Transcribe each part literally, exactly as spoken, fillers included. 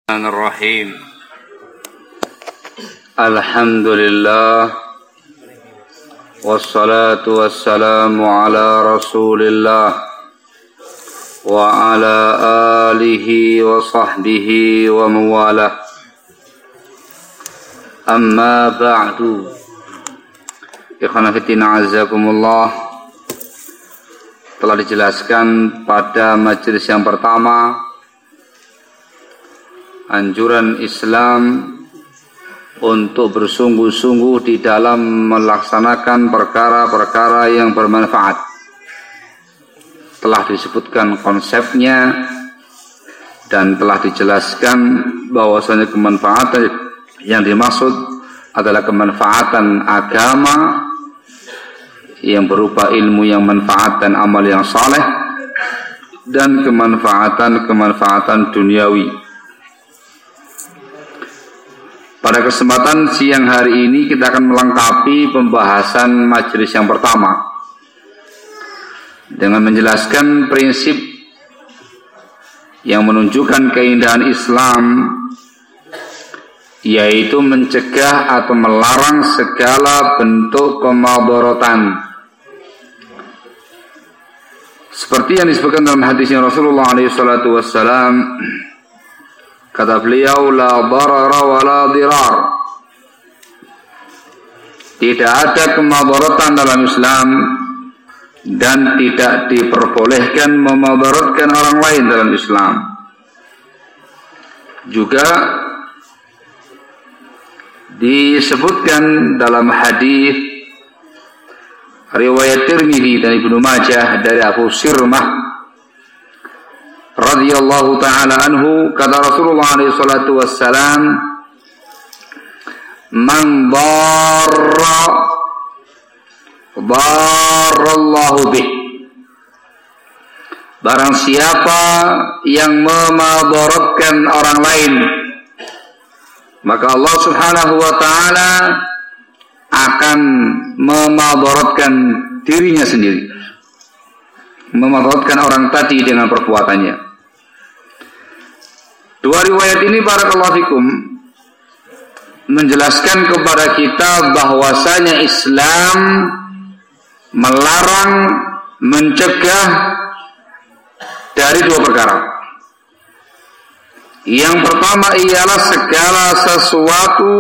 Bismillahirrahmanirrahim. Alhamdulillah wassalatu wassalamu ala Rasulillah wa ala alihi wa sahbihi wa mawalah. Amma ba'du. Ikhwan fillah azakumullah. Telah dijelaskan pada majelis yang pertama anjuran Islam untuk bersungguh-sungguh di dalam melaksanakan perkara-perkara yang bermanfaat. Telah disebutkan konsepnya dan telah dijelaskan bahwasanya kemanfaatan yang dimaksud adalah kemanfaatan agama yang berupa ilmu yang manfaat dan amal yang saleh, dan kemanfaatan-kemanfaatan duniawi. Pada kesempatan siang hari ini kita akan melengkapi pembahasan majelis yang pertama dengan menjelaskan prinsip yang menunjukkan keindahan Islam, yaitu mencegah atau melarang segala bentuk kemadharatan. Seperti yang disebutkan dalam hadisnya Rasulullah alaihi salatu wassalam, kata beliau, la darara wa la dirar. Tidak ada kemadharatan dalam Islam dan tidak diperbolehkan memadharatkan orang lain dalam Islam. Juga disebutkan dalam hadis riwayat Tirmidzi dan Ibnu Majah dari Abu Sirmah radhiyallahu ta'ala anhu, kata Rasulullah alaihi salatu wassalam, man darra darallahu bih. Barang siapa yang memadharatkan orang lain, maka Allah subhanahu wa ta'ala akan memadharatkan dirinya sendiri, memadharatkan orang tadi dengan perbuatannya. Dua riwayat ini barakallahu fikum menjelaskan kepada kita bahwasanya Islam melarang, mencegah dari dua perkara. Yang pertama ialah segala sesuatu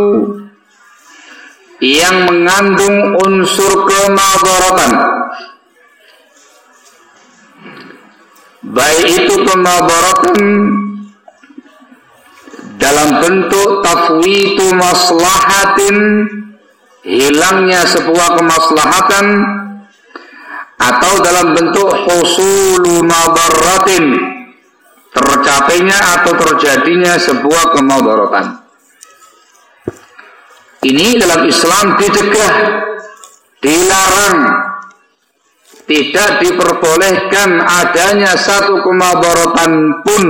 yang mengandung unsur kemadharatan, baik itu kemadharatan dalam bentuk tafwitu maslahatin, hilangnya sebuah kemaslahatan, atau dalam bentuk husulu madaratin, tercapainya atau terjadinya sebuah kemadharatan. Ini dalam Islam dicegah, dilarang, tidak diperbolehkan adanya satu kemadharatan pun.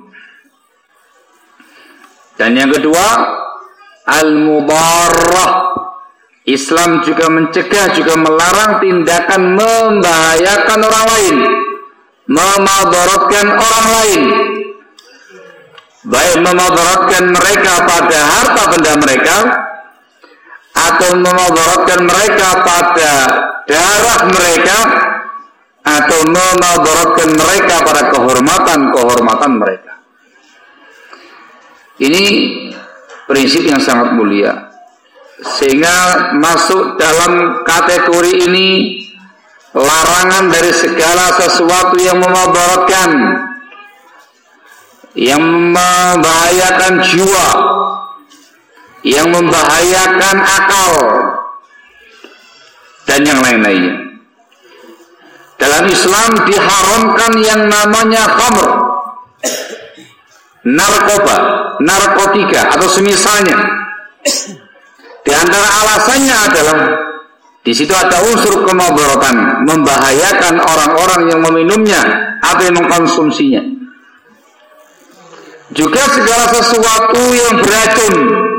Dan yang kedua, al-mudarrah. Islam juga mencegah, juga melarang tindakan membahayakan orang lain, memadharatkan orang lain, baik memadharatkan mereka pada harta benda mereka, atau memadharatkan mereka pada darah mereka, atau memadharatkan mereka pada kehormatan-kehormatan mereka. Ini prinsip yang sangat mulia, sehingga masuk dalam kategori ini larangan dari segala sesuatu yang memadharatkan, yang membahayakan jiwa, yang membahayakan akal, dan yang lain-lainnya. Dalam Islam diharamkan yang namanya khamr, narkoba, narkotika atau semisalnya. Di antara alasannya adalah di situ ada unsur kemadharatan, membahayakan orang-orang yang meminumnya atau yang mengkonsumsinya. Juga segala sesuatu yang beracun,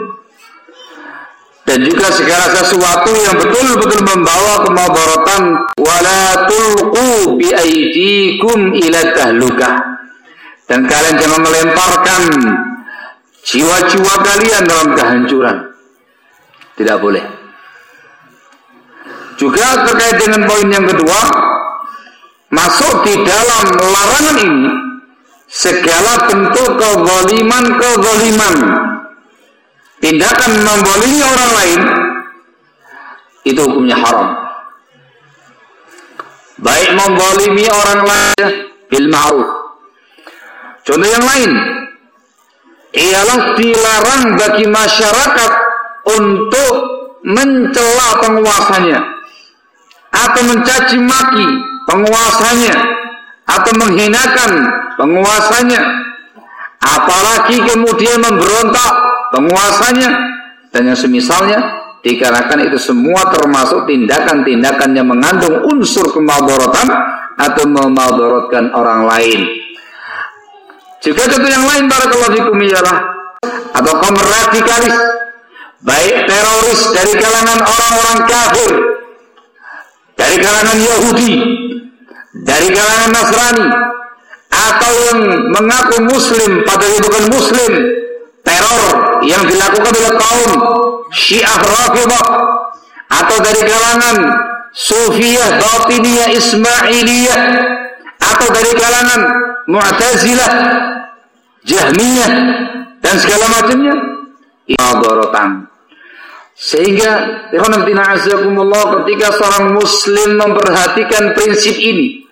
dan juga segala sesuatu yang betul-betul membawa kemadharatan. Wala tulqu bi aydikum ila tahlukah. Dan kalian jangan melemparkan jiwa-jiwa kalian dalam kehancuran. Tidak boleh. Juga terkait dengan poin yang kedua, masuk di dalam larangan ini segala bentuk kezaliman-kezaliman, tindakan membolimi orang lain, itu hukumnya haram. Baik membolimi orang lain bil ma'ruf. Contoh yang lain ialah dilarang bagi masyarakat untuk mencela penguasanya atau mencaci maki penguasanya atau menghinakan penguasanya, apalagi kemudian memberontak penguasanya dan yang semisalnya, dikarenakan itu semua termasuk tindakan-tindakan yang mengandung unsur kemadharatan atau memadharatkan orang lain. Juga contoh yang lain barakallahu fikum ialah atau kaum radikalis, baik teroris dari kalangan orang-orang kafir, dari kalangan Yahudi, dari kalangan Nasrani, atau yang mengaku muslim padahal bukan muslim, teror yang dilakukan oleh kaum Syiah Rafidhah, atau dari kalangan Sufiyah, Batiniyah, Ismailiyah, atau dari kalangan Mu'tazilah, Jahmiyah dan segala macamnya, imadharatan. Sehingga ketika seorang muslim memperhatikan prinsip ini,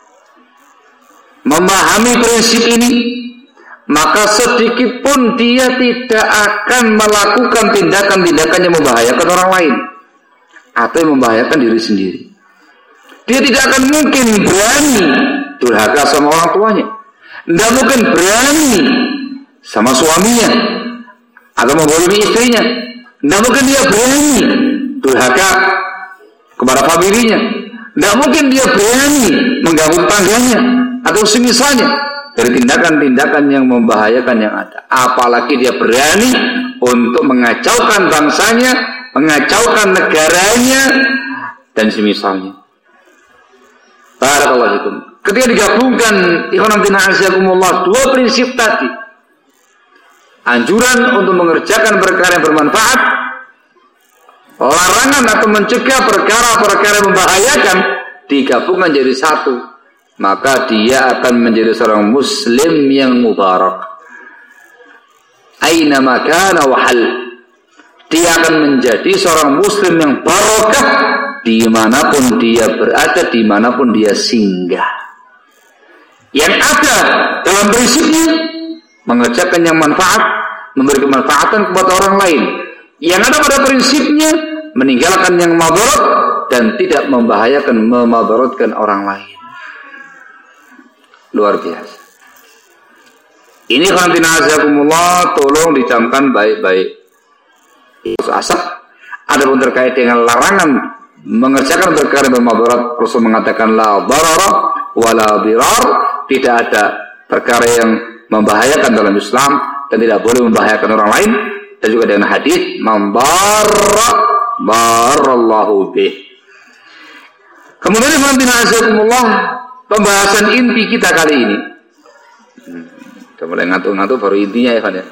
memahami prinsip ini, maka sedikit pun dia tidak akan melakukan tindakan-tindakan yang membahayakan orang lain atau yang membahayakan diri sendiri. Dia tidak akan mungkin berani durhaka sama orang tuanya, tidak mungkin berani sama suaminya atau membolimi istrinya, tidak mungkin dia berani durhaka kepada familinya, tidak mungkin dia berani mengganggu tangganya atau semisalnya dari tindakan-tindakan yang membahayakan yang ada. Apalagi dia berani untuk mengacaukan bangsanya, mengacaukan negaranya dan semisalnya. Barakallahu fikum. Ketika digabungkan ikhwan fillah dua prinsip tadi, anjuran untuk mengerjakan perkara yang bermanfaat, larangan atau mencegah perkara-perkara yang membahayakan, digabungkan jadi satu, maka dia akan menjadi seorang muslim yang mubarak. Aina makana wahal, dia akan menjadi seorang muslim yang barakah dimanapun dia berada, dimanapun dia singgah. Yang ada dalam prinsipnya mengerjakan yang manfaat, memberi kemanfaatan kepada orang lain. Yang ada pada prinsipnya meninggalkan yang madarat dan tidak membahayakan, memadaratkan orang lain. Luar biasa. Ini khontina'azakumullah, tolong dicamkan baik-baik. Asap. Ada pun terkait dengan larangan mengerjakan perkara yang bermadarat, Rasul mengatakan la darara wala dirar, tidak ada perkara yang membahayakan dalam Islam dan tidak boleh membahayakan orang lain. Dan juga dengan hadis man darra barallahu bih. Kemudian khontina'azakumullah, pembahasan inti kita kali ini. Hmm, kita mulai ngantuk-ngantuk baru intinya ya kan ya.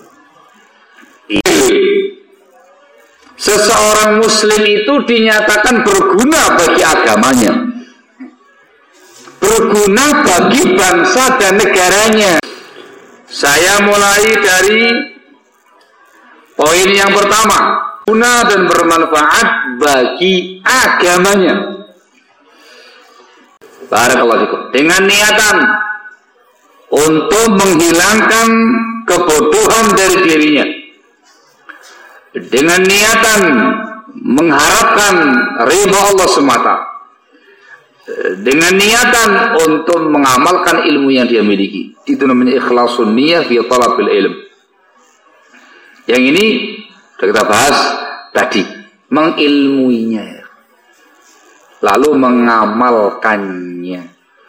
Seseorang muslim itu dinyatakan berguna bagi agamanya, berguna bagi bangsa dan negaranya. Saya mulai dari poin yang pertama, guna dan bermanfaat bagi agamanya. Barakallahu fikum. Dengan niatan untuk menghilangkan kebodohan dari dirinya, dengan niatan mengharapkan ridha Allah semata, dengan niatan untuk mengamalkan ilmu yang dia miliki. Itu namanya ikhlasun niyah fi talabil ilm. Yang ini sudah kita bahas tadi, mengilmuinya lalu mengamalkannya.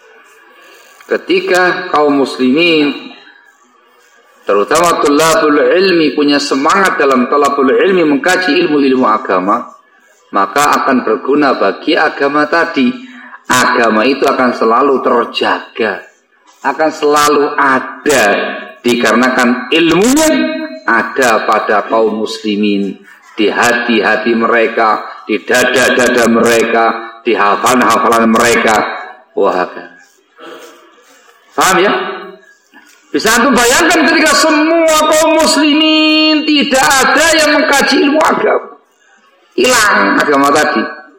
Ketika kaum muslimin, terutama thalabul ilmi, punya semangat dalam thalabul ilmi, mengkaji ilmu-ilmu agama, maka akan berguna bagi agama tadi. Agama itu akan selalu terjaga, akan selalu ada, dikarenakan ilmunya ada pada kaum muslimin, di hati-hati mereka, di dada-dada mereka, di hafalan-hafalan mereka. Wah, paham ya? Bisa antum bayangkan ketika semua kaum muslimin tidak ada yang mengkaji ilmu agama, hilang agama tadi.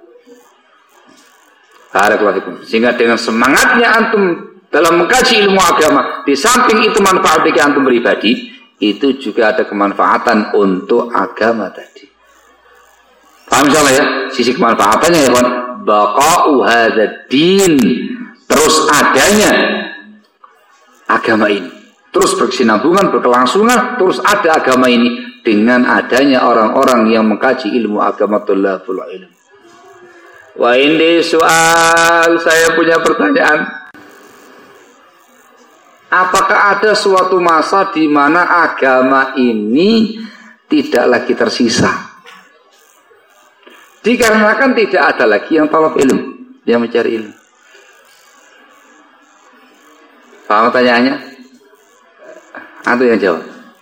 Barakallahu. Sehingga dengan semangatnya antum dalam mengkaji ilmu agama, di samping itu manfaat bagi antum pribadi, itu juga ada kemanfaatan untuk agama tadi. Paham insyaallah ya? Sisi kemanfaatannya ya kawan, baqa'u hadzal din, terus adanya agama ini, terus berkesinambungan, berkelangsungan, terus ada agama ini dengan adanya orang-orang yang mengkaji ilmu agama, thalabul ilm. Wah, ini soal, saya punya pertanyaan. Apakah ada suatu masa di mana agama ini tidak lagi tersisa? Dikarenakan tidak ada lagi yang talab ilmu, yang mencari ilmu. Paham pertanyaannya? Antum yang jawab.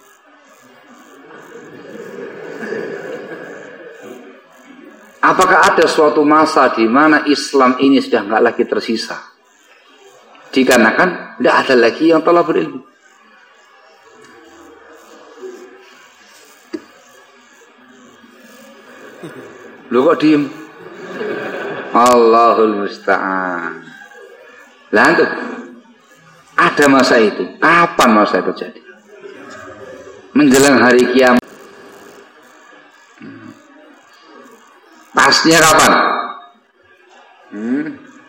Apakah ada suatu masa di mana Islam ini sudah nggak lagi tersisa? Dikarenakan tidak ada lagi yang telah berilmu. Lu kok diem? Allahul musta'an. Lah itu ada masa itu. Kapan masa itu terjadi? Menjelang hari kiamat. Pasnya kapan? Hmm.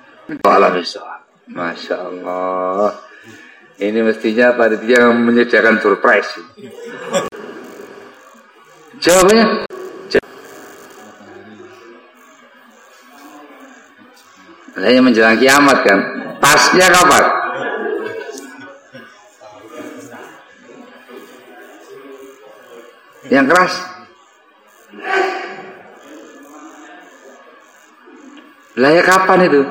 Masya Allah. Ini mestinya panitia yang menyediakan surprise. Jawabannya? Hanya menjelang kiamat kan. Pasnya kapan? Yang keras. Lah ya kapan itu?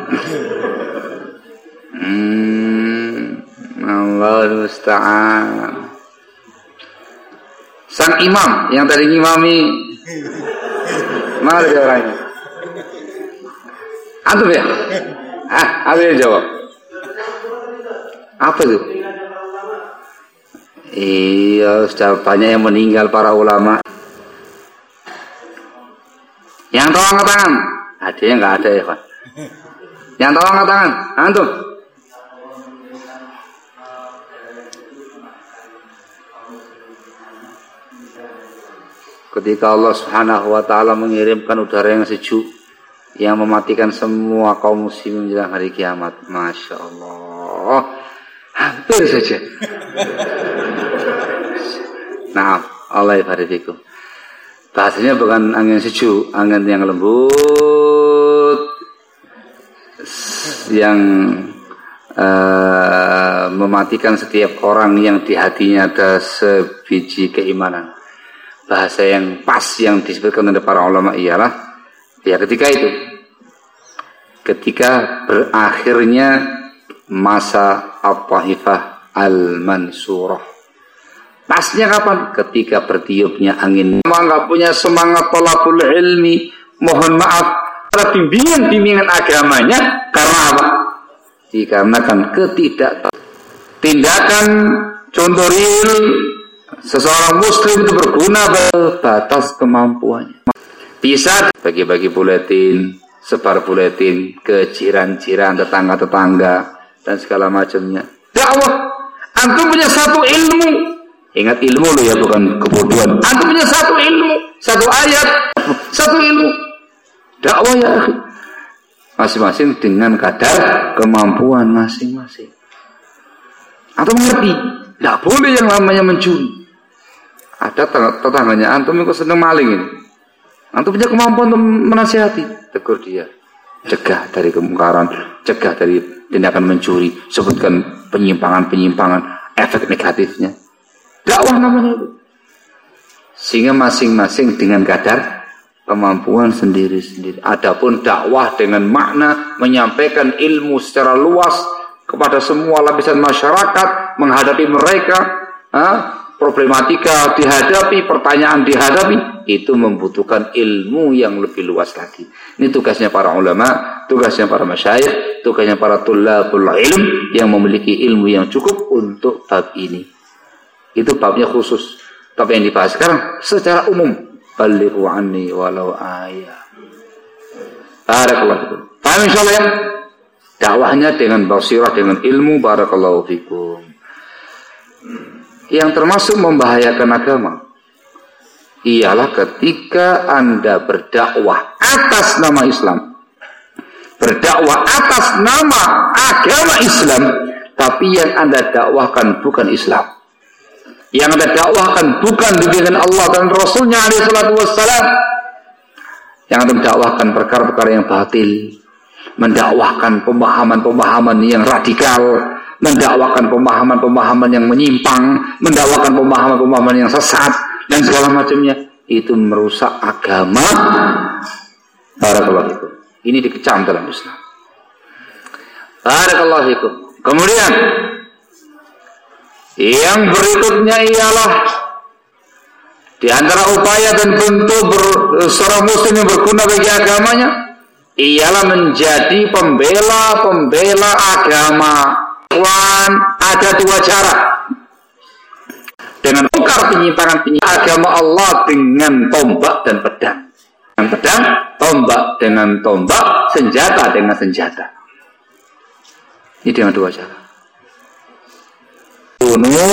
Hmm, Allahu musta'an. Sang imam yang tadi ngimami, mana dia orangnya? Antum ya? Ah, apa yang jawab? Apa itu? Iya, sudah banyak yang meninggal para ulama. Yang tahu angkat tangan? Ada yang nggak ada ya Pak? Yang tahu angkat tangan? Antum? Ketika Allah Subhanahu wa taala mengirimkan udara yang sejuk yang mematikan semua kaum muslimin menjelang hari kiamat. Masya Allah. Hampir saja. Nah, Allah yafarifikum. Bahasanya bukan angin sejuk, angin yang lembut, yang uh, mematikan setiap orang yang di hatinya ada sebiji keimanan. Bahasa yang pas yang disebutkan oleh para ulama ialah ya ketika itu, ketika berakhirnya masa At-Taifah Al-Mansurah. Pasnya kapan? Ketika bertiupnya angin. Nggak punya semangat thalabul ilmi, mohon maaf, ada bimbingan-bimbingan agamanya karena apa? Dikarenakan ketidak tindakan contoh real seseorang muslim itu berguna batas kemampuannya. Bisa bagi-bagi buletin, sebar buletin ke jiran-jiran, tetangga-tetangga dan segala macamnya. Dakwah. Antum punya satu ilmu. Ingat ilmu lo ya, bukan kebodohan. Antum punya satu ilmu, satu ayat, satu ilmu. Dakwah ya, masing-masing dengan kadar kemampuan masing-masing. Antum mengerti? Tidak boleh yang namanya mencuri. Ada tetangganya antum yang senang maling ini. Antum punya kemampuan untuk menasihati, tegur dia, cegah dari kemungkaran, cegah dari tindakan mencuri, sebutkan penyimpangan-penyimpangan, efek negatifnya. Dakwah namanya itu. Sehingga masing-masing dengan kadar kemampuan sendiri-sendiri. Adapun dakwah dengan makna menyampaikan ilmu secara luas kepada semua lapisan masyarakat, menghadapi mereka, ha? problematika dihadapi, pertanyaan dihadapi, itu membutuhkan ilmu yang lebih luas lagi. Ini tugasnya para ulama, tugasnya para masyayikh, tugasnya para tullabul ilm yang memiliki ilmu yang cukup untuk bab ini. Itu babnya khusus. Tapi yang dibahas sekarang secara umum, balighu anni walau ayat. Barakallahu fikum. Paham insyaallah ya? Dakwahnya dengan basirah, dengan ilmu. Barakallahu fikum. Yang termasuk membahayakan agama ialah ketika Anda berdakwah atas nama Islam, berdakwah atas nama agama Islam, tapi yang Anda dakwahkan bukan Islam, yang Anda dakwahkan bukan bimbingan Allah dan Rasulnya alaihi salatu wassalam, yang Anda mendakwahkan perkara-perkara yang batil, mendakwahkan pemahaman-pemahaman yang radikal, mendakwakan pemahaman-pemahaman yang menyimpang, mendakwakan pemahaman-pemahaman yang sesat dan segala macamnya, itu merusak agama. Barakallahu fikum. Ini dikecam dalam Islam. Barakallahu fikum. Kemudian yang berikutnya ialah di antara upaya dan bentuk ber, seorang muslim yang berguna bagi agamanya ialah menjadi pembela-pembela agama. Ada dua cara dengan bongkar penyimpangan-penyimpangan agama Allah dengan tombak dan pedang, dengan pedang, tombak dengan tombak, senjata dengan senjata. Ini dengan dua cara. Kunu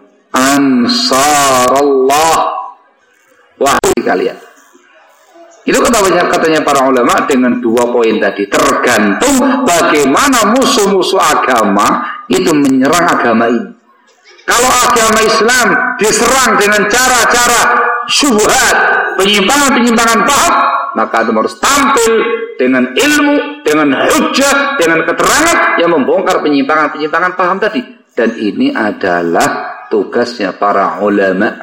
ansarallah, wahai kalian. Itu katanya, katanya para ulama dengan dua poin tadi. Tergantung bagaimana musuh-musuh agama itu menyerang agama ini. Kalau agama Islam diserang dengan cara-cara syubhat, penyimpangan-penyimpangan paham, maka itu harus tampil dengan ilmu, dengan hujjah, dengan keterangan yang membongkar penyimpangan-penyimpangan paham tadi. Dan ini adalah tugasnya para ulama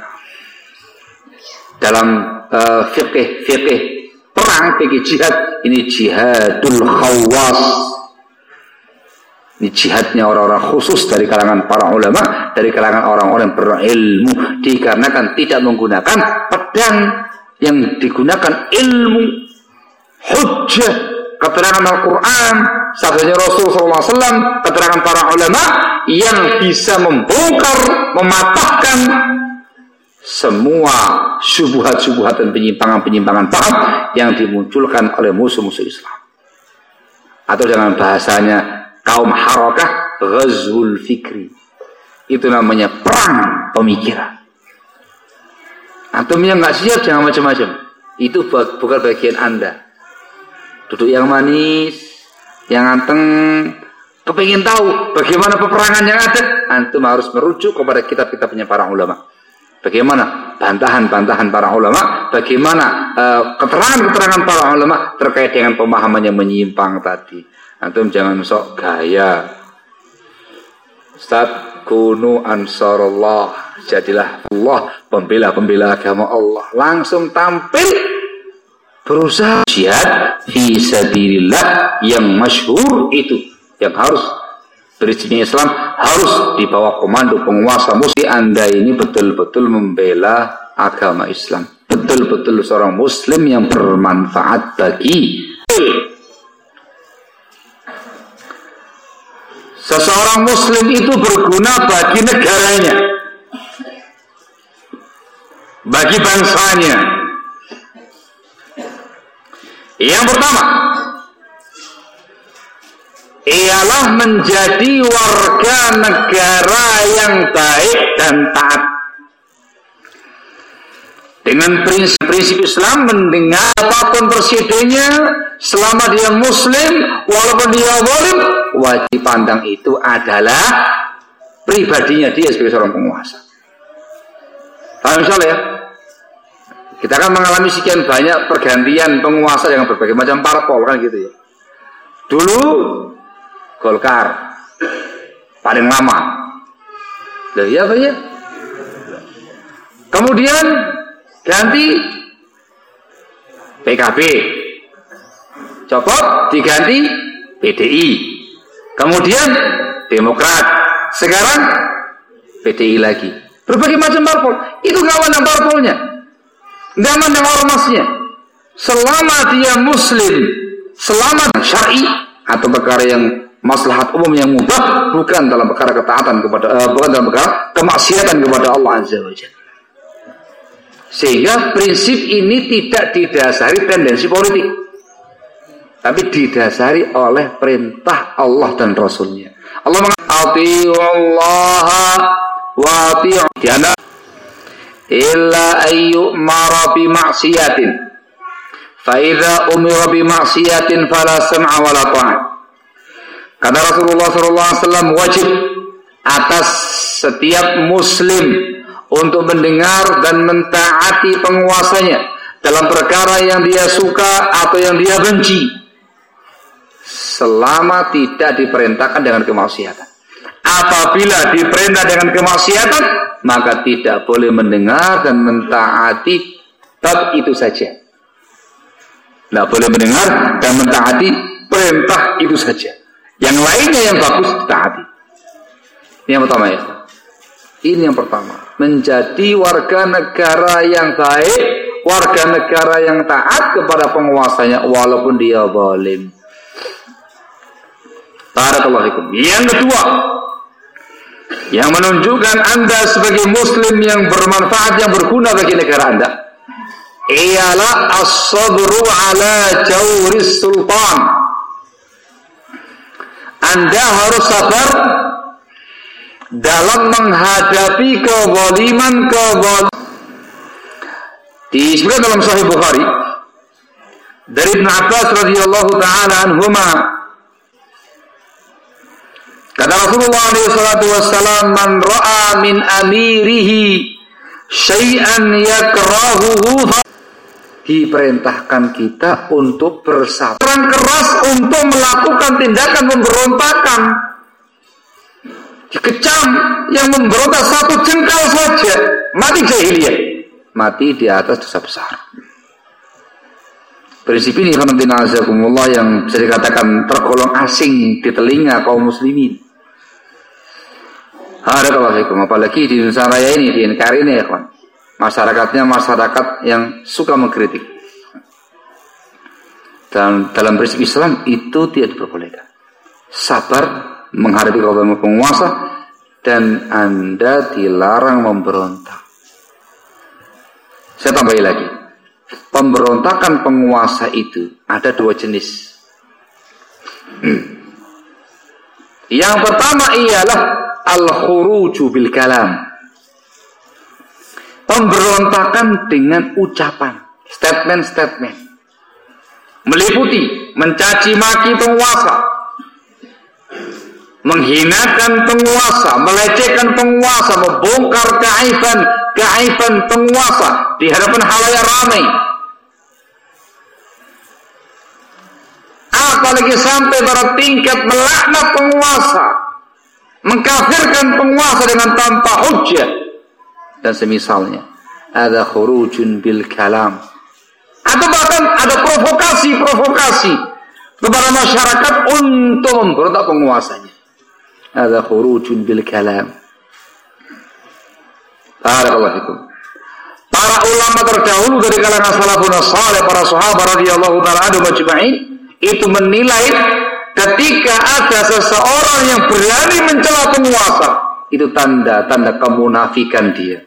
dalam uh, fikih fikih perang, fikih jihad. Ini jihadul khawas, ini jihadnya orang-orang khusus dari kalangan para ulama, dari kalangan orang-orang berilmu, dikarenakan tidak menggunakan pedang, yang digunakan ilmu, hujjah, keterangan Al-Quran, sabdanya Rasul sallallahu alaihi wasallam, keterangan para ulama yang bisa membongkar, mematahkan semua syubhat-syubhat dan penyimpangan-penyimpangan paham yang dimunculkan oleh musuh-musuh Islam. Atau dengan bahasanya kaum harakah, ghazwul fikri. Itu namanya perang pemikiran. Antum yang nggak siap jangan macam-macam. Itu bukan bagian Anda. Duduk yang manis, yang anteng, kepingin tahu bagaimana peperangan yang ada, antum harus merujuk kepada kitab-kitabnya para ulama. Bagaimana bantahan-bantahan para ulama, bagaimana uh, keterangan-keterangan para ulama terkait dengan pemahaman yang menyimpang tadi. Antum jangan sok gaya. Ustaz, kunu ansarullah, jadilah Allah, pembela-pembela agama Allah. Langsung tampil berusaha jihad fi sabilillah yang masyhur itu, yang harus beristimewa Islam, harus di bawah komando penguasa musuh. Anda ini betul-betul membela agama Islam, betul-betul seorang muslim yang bermanfaat bagi seseorang muslim, itu berguna bagi negaranya, bagi bangsanya. Yang pertama ialah menjadi warga negara yang baik dan taat. Dengan prinsip-prinsip Islam, mendengar apapun presidennya, selama dia muslim, walaupun dia zalim, wajib pandang itu adalah pribadinya dia sebagai seorang penguasa. Paham insyaallah ya? Kita akan mengalami sekian banyak pergantian penguasa dengan berbagai macam parpol kan gitu ya. Dulu Golkar paling lama. Lah iya apa ya? Kemudian ganti P K B. Copot diganti P D I. Kemudian Demokrat. Sekarang P D I lagi. berbagai macam parpol. Itu nggak mandang parpolnya, nggak mandang ormasnya. Selama dia muslim, selama syar'i atau perkara yang maslahat umum yang mubah, bukan dalam perkara ketaatan kepada uh, bukan dalam perkara kemaksiatan kepada Allah Azza wa Jalla. Sehingga prinsip ini tidak didasari tendensi politik, tapi didasari oleh perintah Allah dan Rasulnya. Allah mengatakan Allah wa ati'u illa ayyumara bi maksiatin fa idza umira bi maksiatin fala sam'a wala ta'at. Kata Rasulullah sallallahu alaihi wasallam, wajib atas setiap muslim untuk mendengar dan mentaati penguasanya dalam perkara yang dia suka atau yang dia benci, selama tidak diperintahkan dengan kemaksiatan. Apabila diperintah dengan kemaksiatan, maka tidak boleh mendengar dan mentaati bab itu saja. Tidak boleh mendengar dan mentaati perintah itu saja. Yang lainnya yang bagus ditaati. Ini yang pertama ya. Ini yang pertama. Menjadi warga negara yang baik, warga negara yang taat kepada penguasanya walaupun dia zalim. Barakallahu fikum. Yang kedua, yang menunjukkan Anda sebagai muslim yang bermanfaat, yang berguna bagi negara Anda, ialah as-sabru ala jawris sultan. Anda harus sabar dalam menghadapi kezaliman-kezaliman. Disebutkan dalam Sahih Bukhari dari Ibnu Abbas radhiyallahu taala anhuma, kata Rasulullah alaihi salatu wassalam, man ra'a min amirihi syai'an yakrahuhu, diperintahkan kita untuk bersabar keras untuk melakukan tindakan pemberontakan. Dikecam yang memberontak satu jengkal saja, mati jahiliyah, mati di atas dosa besar. Prinsip ini azakumullah yang bisa dikatakan tergolong asing di telinga kaum muslimin. Barakallahu fikum. Apalagi di Indonesia Raya ini, di N K R I ini ya kawan, masyarakatnya masyarakat yang suka mengkritik. Dan dalam prinsip Islam itu tidak diperbolehkan. Sabar menghadapi kaum penguasa, dan Anda dilarang memberontak. Saya tambahi lagi, pemberontakan penguasa itu ada dua jenis. Yang pertama ialah al-khuruju bil kalam, pemberontakan dengan ucapan, statement-statement, meliputi mencaci maki penguasa, menghinakan penguasa, melecehkan penguasa, membongkar keaiban keaiban penguasa di hadapan halayak ramai. Apalagi sampai pada tingkat melaknat penguasa, mengkafirkan penguasa dengan tanpa hujjah dan semisalnya. Ada khurujun bil kalam, atau bahkan ada provokasi-provokasi kepada masyarakat untuk memberontak penguasanya. Ada khurujun bil kalam. Barakallahu fikum. Para ulama terdahulu dari kalangan salafun saleh, para sahabat radhiyallahu taala anhum ajma'in, itu menilai ketika ada seseorang yang berani mencela penguasa, itu tanda-tanda kemunafikan dia.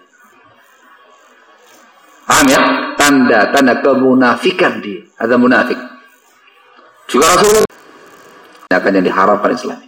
Paham ya? Tanda-tanda kemunafikan dia. Ada munafik. Juga Rasulullah akan yang diharapkan Islam.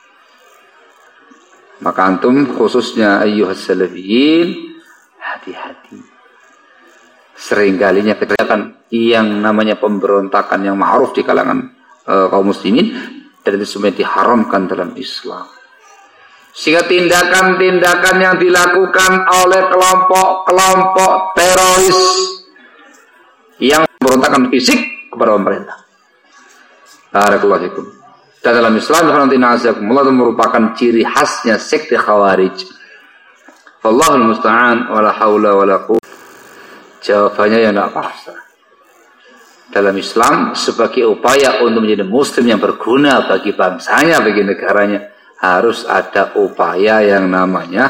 Maka antum khususnya ayyuhas salafiyin, hati-hati. Seringkalinya kejadian yang namanya pemberontakan yang ma'ruf di kalangan uh, kaum muslimin, dan itu semua diharamkan dalam Islam. Sehingga tindakan-tindakan yang dilakukan oleh kelompok-kelompok teroris yang memberontakkan fisik kepada pemerintah. Barakallahu fikum. Dan dalam Islam itu merupakan ciri khasnya sekte Khawarij. Wallahul musta'an, wala haula wala quwwata. Jawabannya ya tidak pasrah. Dalam Islam, sebagai upaya untuk menjadi muslim yang berguna bagi bangsanya, bagi negaranya, harus ada upaya yang namanya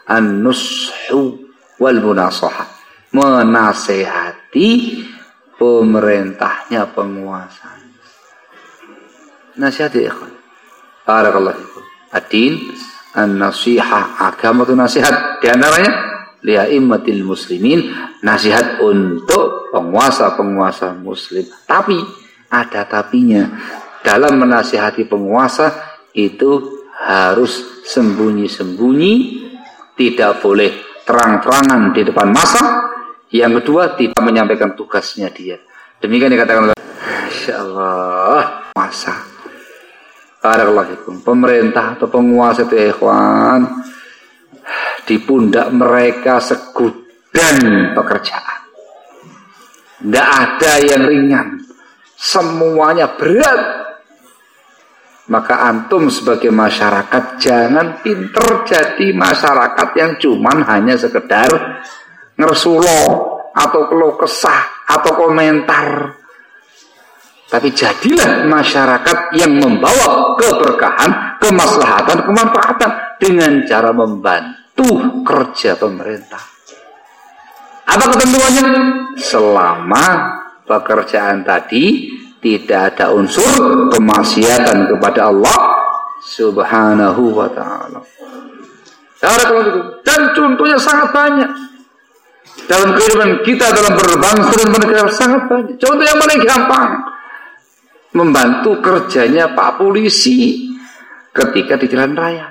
an-nushu wal munasahah, menasehati pemerintahnya, penguasa. Nasihati ikhwan. Barakallahu fikum. Ad-din an-nasihah, agama itu nasihat. Di antaranya li'a'immatil muslimin, nasihat untuk penguasa-penguasa muslim. Tapi ada tapinya. Dalam menasihati penguasa itu harus sembunyi-sembunyi, tidak boleh terang-terangan di depan massa. Yang kedua, tidak menyampaikan tugasnya dia. Demikian dikatakan oleh insyaallah masa. Barakallahu. Pemerintah atau penguasa itu ikhwan, di pundak mereka segudan pekerjaan. Tidak ada yang ringan, semuanya berat. Maka antum sebagai masyarakat jangan pinter jadi masyarakat yang cuman hanya sekedar ngersulo atau keluh kesah atau komentar. Tapi jadilah masyarakat yang membawa keberkahan, kemaslahatan, kemanfaatan dengan cara membantu kerja pemerintah. Apa ketentuannya? Selama pekerjaan tadi tidak ada unsur kemaksiatan kepada Allah Subhanahu wa ta'ala. Dan contohnya sangat banyak dalam kehidupan kita, dalam berbangsa dan bernegara, sangat banyak. Contoh yang paling gampang, membantu kerjanya Pak Polisi ketika di jalan raya.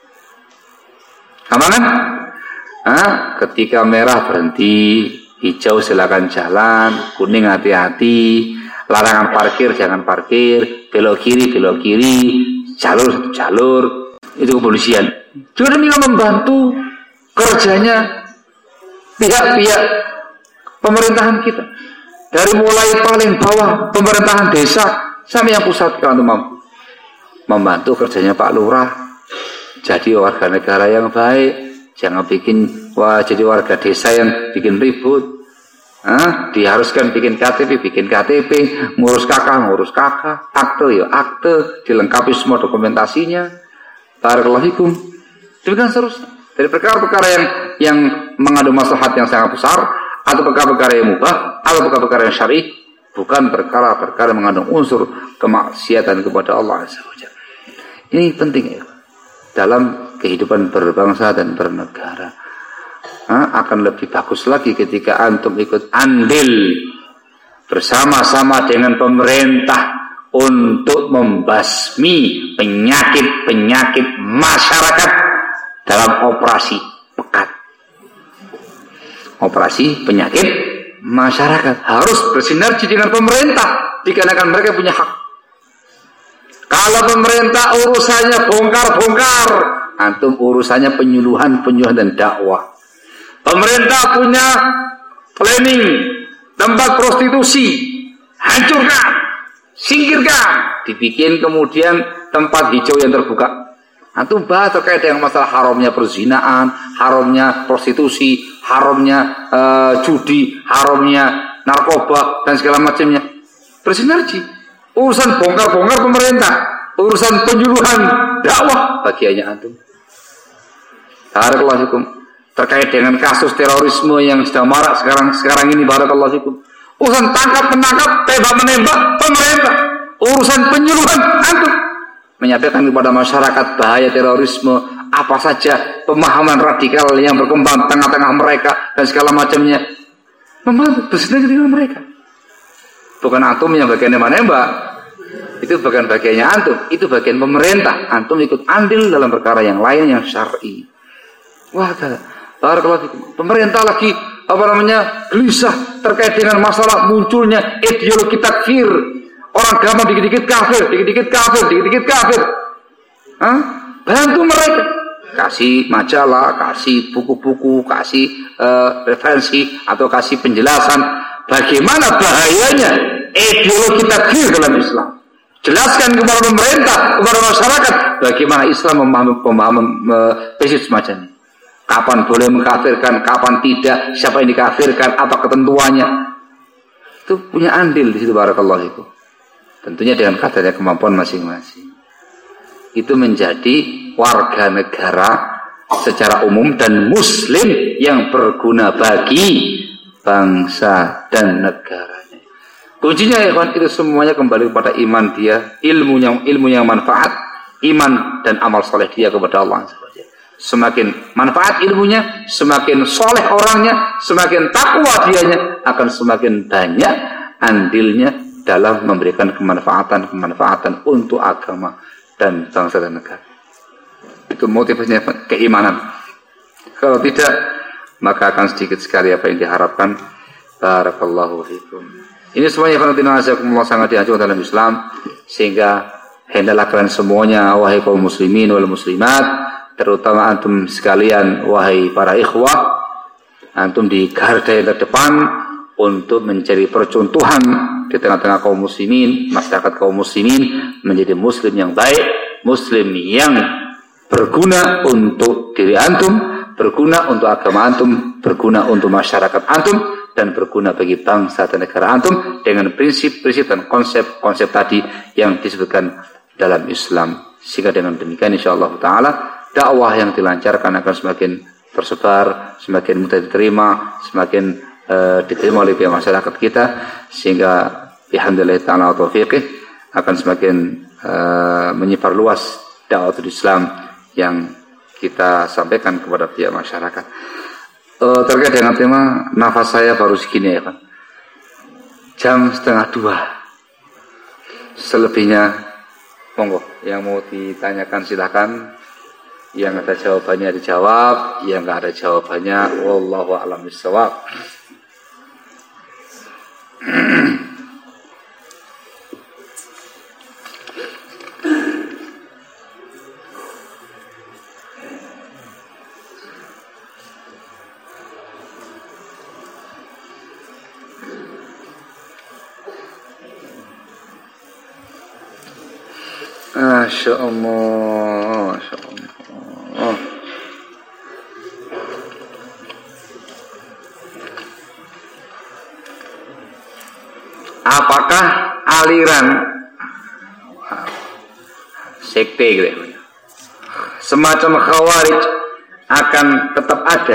Apa kan? Nah, ketika merah berhenti, hijau silakan jalan, kuning hati-hati, larangan parkir jangan parkir, belok kiri belok kiri, jalur satu jalur, itu kepolisian. Juga demikian membantu kerjanya pihak-pihak pemerintahan kita, dari mulai paling bawah pemerintahan desa sampai yang pusat, kalau mampu membantu kerjanya Pak Lurah jadi warga negara yang baik. Jangan bikin wah jadi warga desa yang bikin ribut. Hah? Diharuskan bikin K T P, bikin K T P, ngurus kakak, ngurus kakak, akte ya akte, dilengkapi semua dokumentasinya. Barakallahu fikum. Demikian seterusnya. Dari perkara-perkara yang yang mengandung maslahat yang sangat besar, atau perkara-perkara yang mubah, atau perkara-perkara yang syar'i, bukan perkara-perkara yang mengandung unsur kemaksiatan kepada Allah Azza wa Jalla. Ini penting ya dalam kehidupan berbangsa dan bernegara. Ha, akan lebih bagus lagi ketika antum ikut andil bersama-sama dengan pemerintah untuk membasmi penyakit-penyakit masyarakat dalam operasi pekat. Operasi penyakit masyarakat harus bersinergi dengan pemerintah dikarenakan mereka punya hak. Kalau pemerintah urusannya bongkar-bongkar, antum urusannya penyuluhan, penyuluhan dan dakwah. Pemerintah punya planning tempat prostitusi, hancurkan, singkirkan, dibikin kemudian tempat hijau yang terbuka. Antum bahas terkait dengan masalah haramnya perzinaan, haramnya prostitusi, haramnya uh, judi, haramnya narkoba dan segala macamnya. Bersinergi. Urusan bongkar-bongkar pemerintah, urusan penyuluhan dakwah bagiannya antum. Barakallahu fikum. Terkait dengan kasus terorisme yang sedang marak sekarang sekarang ini, barakallahu fikum. Urusan tangkap menangkap, tembak menembak pemerintah. Urusan penyuluhan antum menyampaikan kepada masyarakat bahaya terorisme, apa saja pemahaman radikal yang berkembang tengah-tengah mereka dan segala macamnya. Membantu bersinergi dengan mereka. Bukan antum yang bagian menembak, itu bagian bagiannya antum, itu bagian pemerintah. Antum ikut andil dalam perkara yang lain yang syar'i. Wah, barakallahu. Pemerintah lagi apa namanya gelisah terkait dengan masalah munculnya ideologi takfir. Orang gampang dikit-dikit kafir, dikit-dikit kafir, dikit-dikit kafir. Hah? Bantu mereka. Kasih majalah, kasih buku-buku, kasih uh, referensi atau kasih penjelasan bagaimana bahayanya ideologi takfir dalam Islam. Jelaskan kepada pemerintah, kepada masyarakat bagaimana Islam memahami pemahaman prinsip semacam ini. Kapan boleh mengkafirkan, kapan tidak, siapa yang dikafirkan, apa ketentuannya. Itu punya andil di situ, barakallahu fikum. Tentunya dengan kadarnya kemampuan masing-masing. Itu menjadi warga negara secara umum dan muslim yang berguna bagi bangsa dan negaranya. Kuncinya ya kan, itu semuanya kembali kepada iman dia, ilmu yang ilmu yang manfaat, iman dan amal soleh dia kepada Allah. Semakin manfaat ilmunya, semakin soleh orangnya, semakin takwa dianya, akan semakin banyak andilnya dalam memberikan kemanfaatan-kemanfaatan untuk agama dan bangsa dan negara. Itu motivasinya, keimanan. Kalau tidak, maka akan sedikit sekali apa yang diharapkan. Barakallahu fikum. Ini semuanya Allah sangat dianjurkan dalam Islam, sehingga hendaklah kalian semuanya, wahai kaum muslimin wal muslimat, terutama antum sekalian, wahai para ikhwah, antum di garda yang terdepan untuk mencari percontohan di tengah-tengah kaum muslimin, masyarakat kaum muslimin, menjadi muslim yang baik, muslim yang berguna untuk diri antum, berguna untuk agama antum, berguna untuk masyarakat antum, dan berguna bagi bangsa dan negara antum dengan prinsip-prinsip dan konsep-konsep tadi yang disebutkan dalam Islam. Sehingga dengan demikian insyaallah ta'ala dakwah yang dilancarkan akan semakin tersebar, semakin mudah diterima, semakin uh, diterima oleh pihak masyarakat kita, sehingga bihamdillah ta'ala wa taufiqih akan semakin uh, menyebar luas dakwah Islam yang kita sampaikan kepada pihak masyarakat. Uh, terkait dengan tema, nafas saya baru segini ya kan, jam setengah dua. Selebihnya monggo, yang mau ditanyakan silakan. Yang ada jawabannya dijawab, yang nggak ada jawabannya wallahu a'lam bishawab. Masya Allah, Masya Allah. Oh. Apakah aliran sekte gitu ya, semacam khawarij akan tetap ada?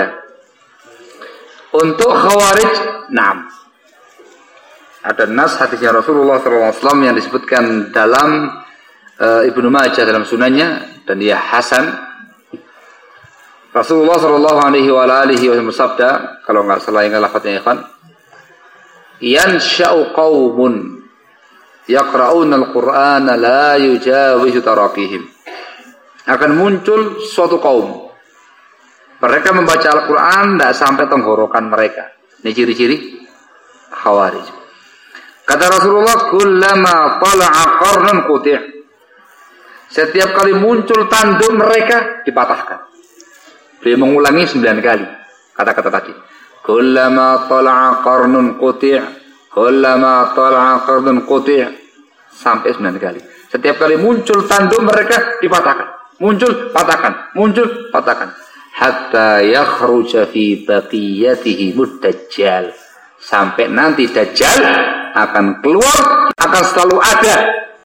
Untuk khawarij, nah, ada nas hadisnya Rasulullah shallallahu alaihi wasallam yang disebutkan dalam uh, Ibnu Majah dalam sunannya, dan dia hasan. Rasulullah shallallahu alaihi wasallam bersabda, kalau nggak salah ingat lafadznya ikhwan, yansha'u qaumun yaqra'una al-Qur'ana la yujawizu taraqihim. Akan muncul suatu kaum, mereka membaca Al-Quran tidak sampai tenggorokan mereka. Ini ciri-ciri khawarij. Kata Rasulullah, kullama tala'a qarnun quti'. Setiap kali muncul tanduk mereka dipatahkan. Beliau mengulangi sembilan kali kata-kata tadi. Kullama tala'a qarnun quti', kullama tala'a qarnun quti', sampai sembilan kali. Setiap kali muncul tanduk mereka dipatahkan, muncul patahkan, muncul patahkan, hatta yakhruja fi baqiyatihi mud-dajjal, sampai nanti dajjal akan keluar, akan selalu ada.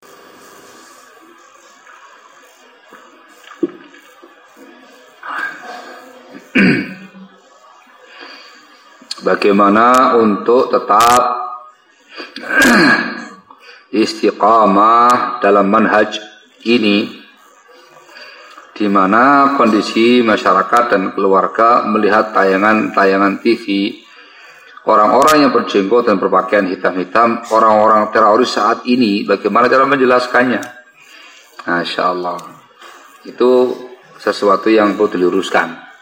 Bagaimana untuk tetap istiqamah dalam manhaj ini, di mana kondisi masyarakat dan keluarga melihat tayangan-tayangan T V orang-orang yang berjenggot dan berpakaian hitam-hitam, orang-orang teroris saat ini, bagaimana cara menjelaskannya? Masya Allah, itu sesuatu yang perlu diluruskan.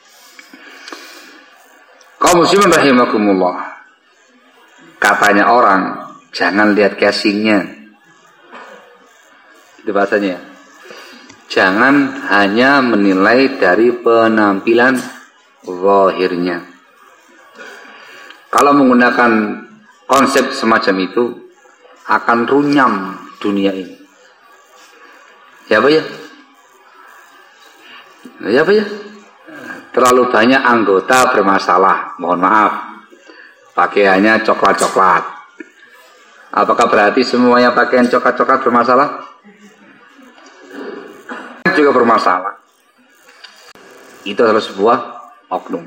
Kaum muslimin rahimakumullah, katanya orang, jangan lihat casingnya, itu bahasanya. Jangan hanya menilai dari penampilan zahirnya. Kalau menggunakan konsep semacam itu, akan runyam dunia ini. Ya apa ya? Ya apa ya? Terlalu banyak anggota bermasalah, mohon maaf, pakaiannya coklat-coklat. Apakah berarti semuanya pakaian coklat-coklat bermasalah? Juga bermasalah. itu adalah sebuah oknum.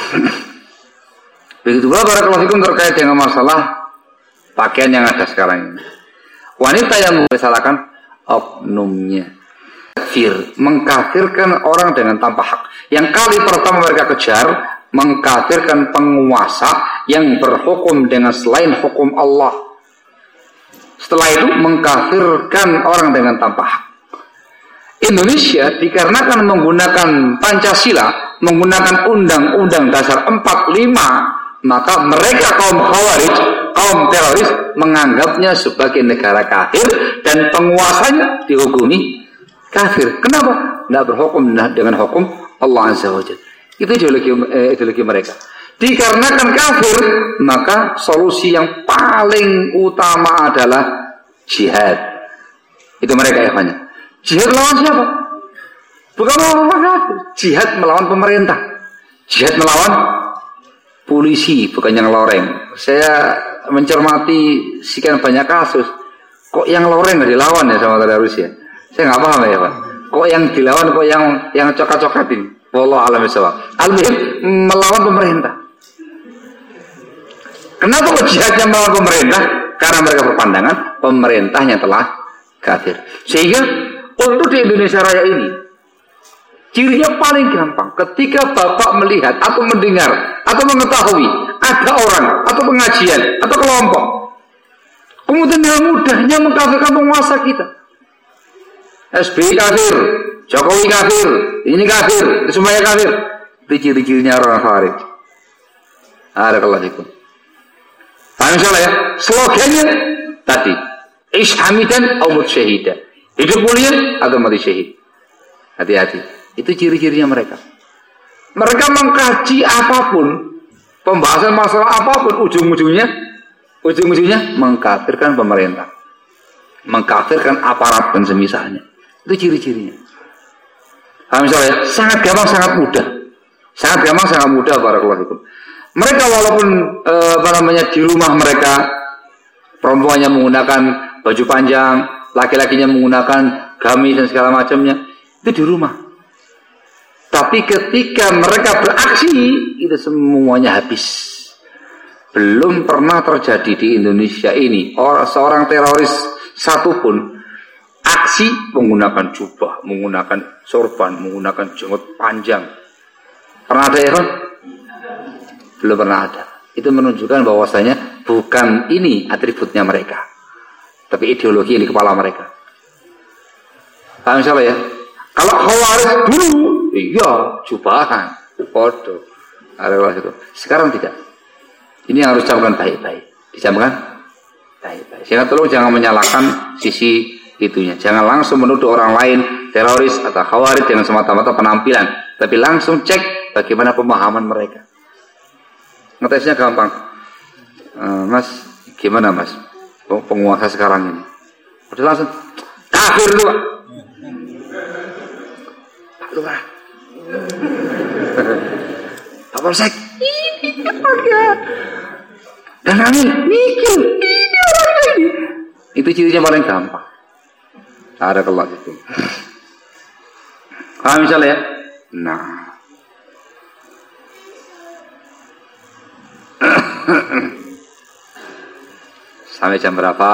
Begitu pula barakallahu fikum terkait dengan masalah pakaian yang ada sekarang ini. Wanita yang mempersalahkan oknumnya, kafir, mengkafirkan orang dengan tanpa hak. Yang kali pertama mereka kejar, mengkafirkan penguasa yang berhukum dengan selain hukum Allah. Setelah itu mengkafirkan orang dengan tanpa hak. Indonesia dikarenakan menggunakan Pancasila, menggunakan Undang-Undang Dasar empat puluh lima, maka mereka kaum Khawarij, kaum teroris menganggapnya sebagai negara kafir dan penguasanya dihukumi kafir. Kenapa? Tidak berhukum dengan hukum Allah Azza wa Jalla. Itu ideologi, eh, ideologi mereka. Dikarenakan kafir, maka solusi yang paling utama adalah jihad. Itu mereka ya banyak. Jihad melawan siapa? Bukan melawan kafir. Jihad melawan pemerintah. Jihad melawan polisi, bukan yang loreng. Saya mencermati sekian banyak kasus. Kok yang loreng nggak dilawan ya sama teroris ya? Saya nggak paham ya Pak. Kok yang dilawan, kok yang yang cokat-cokatin? Wallahu a'lam bishawab. Al-muhim melawan pemerintah. Kenapa kok jihadnya melawan pemerintah? Karena mereka berpandangan pemerintahnya telah kafir. Sehingga untuk di Indonesia Raya ini, cirinya paling gampang. Ketika Bapak melihat atau mendengar atau mengetahui ada orang atau pengajian atau kelompok, kemudian dengan mudahnya mengkafirkan penguasa kita. S B Y kafir, Jokowi kafir, ini kafir, semuanya kafir. Itu ciri-cirinya orang Khawarij. Ada kalau itu. Paham insyaallah ya? Slogannya tadi, Ish hamidan aw mut syahida. Hidup mulia atau mati syahid. Hati-hati. Itu ciri-cirinya mereka. Mereka mengkaji apapun, pembahasan masalah apapun, ujung-ujungnya ujung-ujungnya mengkafirkan pemerintah, mengkafirkan aparat dan semisalnya. Itu ciri-cirinya. Paham insyaallah ya? Sangat gampang, sangat mudah. Sangat gampang, sangat mudah barakallahu fikum. Mereka walaupun e, apa namanya di rumah mereka perempuannya menggunakan baju panjang, laki-lakinya menggunakan gamis dan segala macamnya, itu di rumah. Tapi ketika mereka beraksi, itu semuanya habis. Belum pernah terjadi di Indonesia ini orang seorang teroris satupun aksi menggunakan jubah, menggunakan sorban, menggunakan jenggot panjang. Pernah ada ya kan? Belum pernah ada. Itu menunjukkan bahwasanya bukan ini atributnya mereka, tapi ideologi di kepala mereka. Paham insyaallah ya? Kalau Khawarij dulu, iya jubahan, foto, ada itu. Sekarang tidak. Ini harus camkan baik-baik, dicamkan baik-baik. Sehingga tolong jangan menyalahkan sisi itunya. Jangan langsung menuduh orang lain teroris atau Khawarij dengan semata-mata penampilan, tapi langsung cek bagaimana pemahaman mereka. Ngetesnya gampang. Uh, mas, gimana mas? Penguasa sekarang ini. Udah langsung kafir lu, Pak. Pak Lurah. Pak Polsek. Ini orangnya. Dan Amin, mikir. Ini orangnya ini. Itu cirinya paling gampang. Ada kelas itu. Paham misalnya ya? Nah. Sampai jam berapa?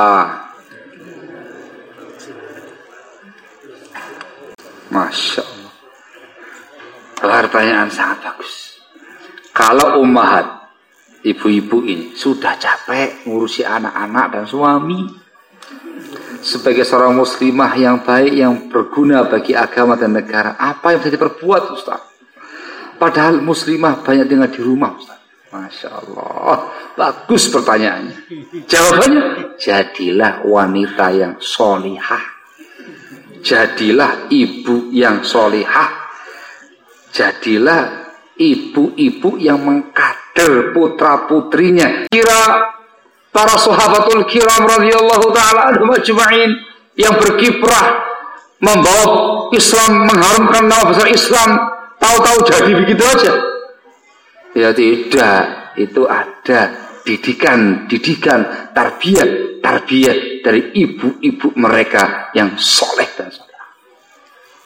Masya Allah. Pertanyaan sangat bagus. Kalau ummahat, ibu-ibu ini sudah capek ngurusi anak-anak dan suami, sebagai seorang muslimah yang baik, yang berguna bagi agama dan negara, apa yang bisa diperbuat Ustaz? Padahal muslimah banyak tinggal di rumah Ustaz. Masya Allah, bagus pertanyaannya. Jawabannya, jadilah wanita yang solihah, jadilah ibu yang solihah, jadilah ibu-ibu yang mengkader putra putrinya. Kira para sahabatul kiram radhiyallahu taala anhum ajma'in yang berkiprah membawa Islam, mengharumkan nama besar Islam, tahu-tahu jadi begitu aja. Ya tidak, itu ada didikan, didikan, tarbiyah, tarbiyah dari ibu-ibu mereka yang soleh dan soleh.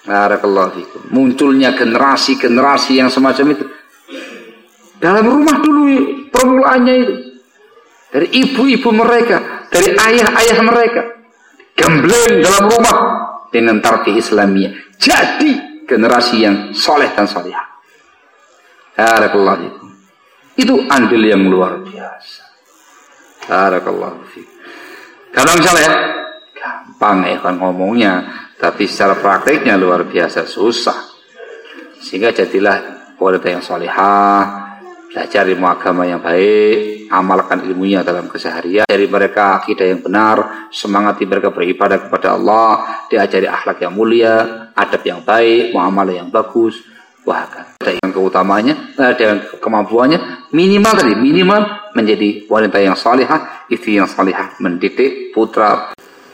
Barakallahu fikum. Munculnya generasi-generasi yang semacam itu dalam rumah dulu permulaannya itu. Dari ibu-ibu mereka, dari ayah-ayah mereka, gembleng dalam rumah dengan tarbiyah Islamiyah. Jadi generasi yang soleh dan solehah. Barakallahu fikum. Itu andil yang luar biasa. Barakallahu fikum. Kalau misalnya gampang ya kan ngomongnya, tapi secara prakteknya luar biasa susah. Sehingga jadilah wanita yang solehah, belajar ilmu agama yang baik, amalkan ilmunya dalam keseharian, dari mereka akidah yang benar, semangati mereka beribadah kepada Allah, diajari akhlak yang mulia, adab yang baik, muamalah yang bagus, bahkan dengan keutamanya, dengan kemampuannya minimal tadi, minimal menjadi wanita yang salihah, istri yang salihah, mendidik putra.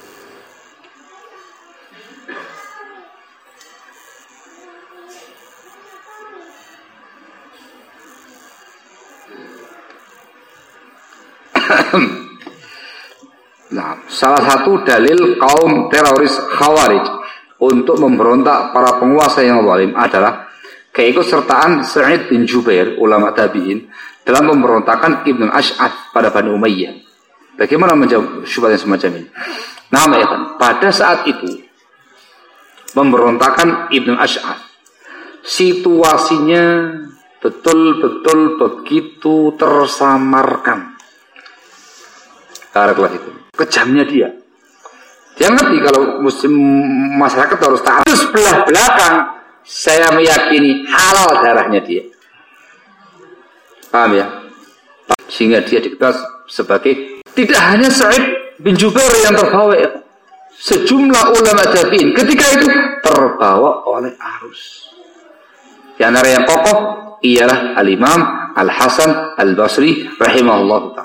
Nah, salah satu dalil kaum teroris Khawarij untuk memberontak para penguasa yang zalim adalah keikutsertaan Sa'id bin Jubair, ulama tabi'in, dalam pemberontakan Ibnu Ash'ath pada Bani Umayyah. Bagaimana menjawab syubhat yang semacam ini? Nah, ya kan, pada saat itu pemberontakan Ibnu Ash'ath, situasinya betul-betul begitu tersamarkan. Barakallahu fikum. Kejamnya dia. Dia ngerti kalau muslim masyarakat harus taat. Sebelah belakang saya meyakini halal darahnya dia. Paham ya? Sehingga dia dikenal sebagai tidak hanya Sa'id bin Jubair yang terbawa, ya. Sejumlah ulama tabi'in ketika itu terbawa oleh arus. Di antara yang kokoh ialah Al-Imam Al-Hasan Al-Basri rahimahullah ta'ala.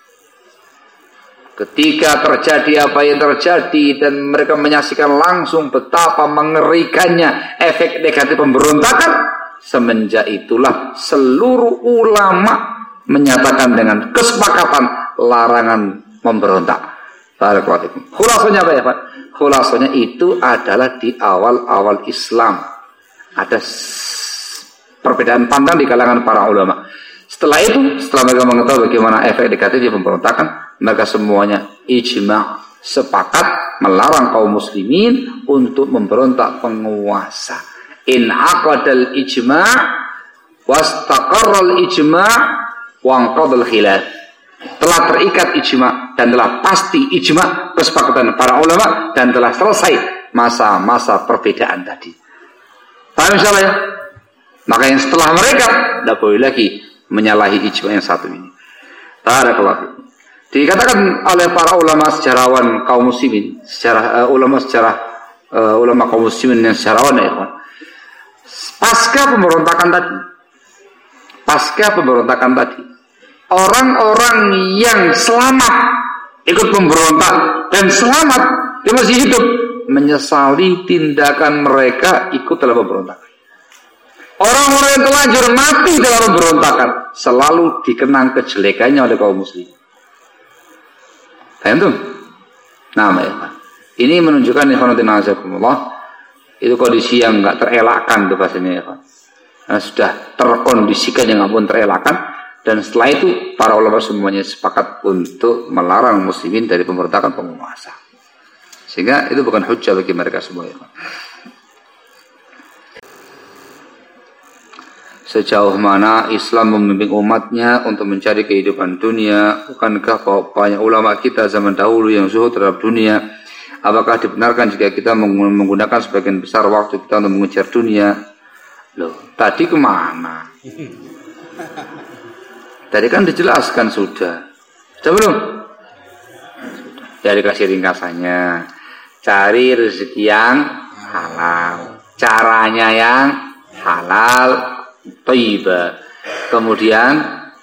Ketika terjadi apa yang terjadi dan mereka menyaksikan langsung betapa mengerikannya efek negatif pemberontakan, semenjak itulah seluruh ulama menyatakan dengan kesepakatan larangan memberontak. Khulasanya apa ya Pak? Khulasanya itu adalah di awal-awal Islam ada perbedaan pandang di kalangan para ulama. Setelah itu, setelah mereka mengetahui bagaimana efek negatif pemberontakan, mereka semuanya ijma' sepakat melarang kaum muslimin untuk memberontak penguasa. In aqadal ijma' wastaqarral ijma' wanqadal khilaf. Telah terikat ijma' dan telah pasti ijma' kesepakatan para ulama dan telah selesai masa-masa perbedaan tadi. Paham insyaallah ya? Maka yang setelah mereka tidak boleh lagi menyalahi ijma' yang satu ini. Barakallahu. Dikatakan oleh para ulama sejarawan kaum muslimin, sejarah uh, ulama sejarah uh, ulama kaum muslimin yang sejarawan ya, kawan. Pasca pemberontakan tadi, pasca pemberontakan tadi, orang-orang yang selamat ikut pemberontak dan selamat dia masih hidup menyesali tindakan mereka ikut dalam pemberontakan. Orang-orang yang telanjur mati dalam pemberontakan selalu dikenang kejelekannya oleh kaum muslim. Paham tuh? Nah, ya, ini menunjukkan ikhwanatina azakumullah, itu kondisi yang enggak terelakkan tuh bahasanya ya, Pak. Nah, sudah terkondisikan yang enggak pun terelakkan, dan setelah itu para ulama semuanya sepakat untuk melarang muslimin dari pemberontakan penguasa. Sehingga itu bukan hujjah bagi mereka semua ya, Pak. Sejauh mana Islam membimbing umatnya untuk mencari kehidupan dunia? Bukankah banyak ulama kita zaman dahulu yang zuhud terhadap dunia? Apakah dibenarkan jika kita menggunakan sebagian besar waktu kita untuk mengejar dunia? Loh, tadi kemana? Tadi kan dijelaskan sudah. Sudah belum? Ya dikasih ringkasannya. Cari rezeki yang halal. Caranya yang halal. Thayyibah. Kemudian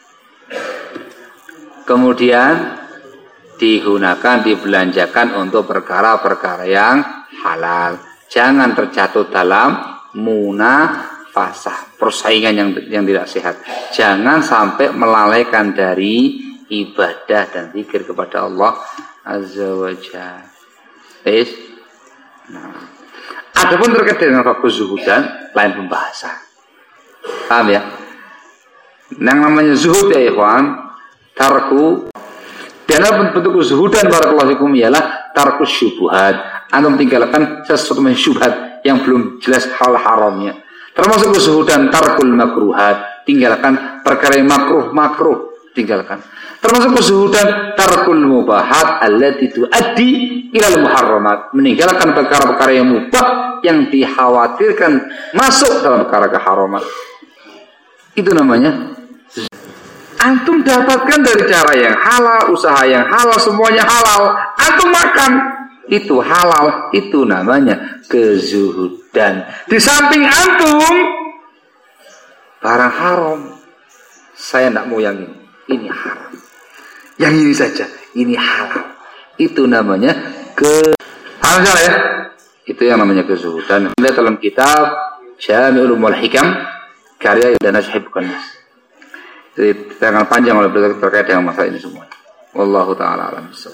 kemudian digunakan, dibelanjakan untuk perkara-perkara yang halal. Jangan terjatuh dalam munafasah, persaingan yang yang tidak sehat. Jangan sampai melalaikan dari ibadah dan zikir kepada Allah Azza wa Jalla. Nah, Adapun terkait dengan bab kezuhudan lain pembahasan. Paham ya? Yang namanya zuhud ya ikhwan, tarku dan bentuk kezuhudan barakallahu fikum ialah tarku syubhat. Antum tinggalkan sesuatu yang syubhat yang belum jelas hal haramnya. Termasuk kezuhudan tarkul makruhat, tinggalkan perkara yang makruh makruh, tinggalkan. Termasuk kezuhudan tarkul mubahat allati tuaddi ilal muharramat, meninggalkan perkara-perkara yang mubah yang dikhawatirkan masuk dalam perkara keharaman. Itu namanya antum dapatkan dari cara yang halal, usaha yang halal, semuanya halal, antum makan, itu halal, itu namanya kezuhudan. Di samping antum barang haram, saya tidak mau yang ini, ini haram, yang ini saja, ini halal, itu namanya ke halal ya. Itu yang namanya kezuhudan. Lihat dalam kitab Syami'ul Ulumul Hikam karya Ibnu Najib Kanis. Jadi sangat panjang oleh beliau terkait dengan masalah ini semua. Wallahu taala alam bissawab.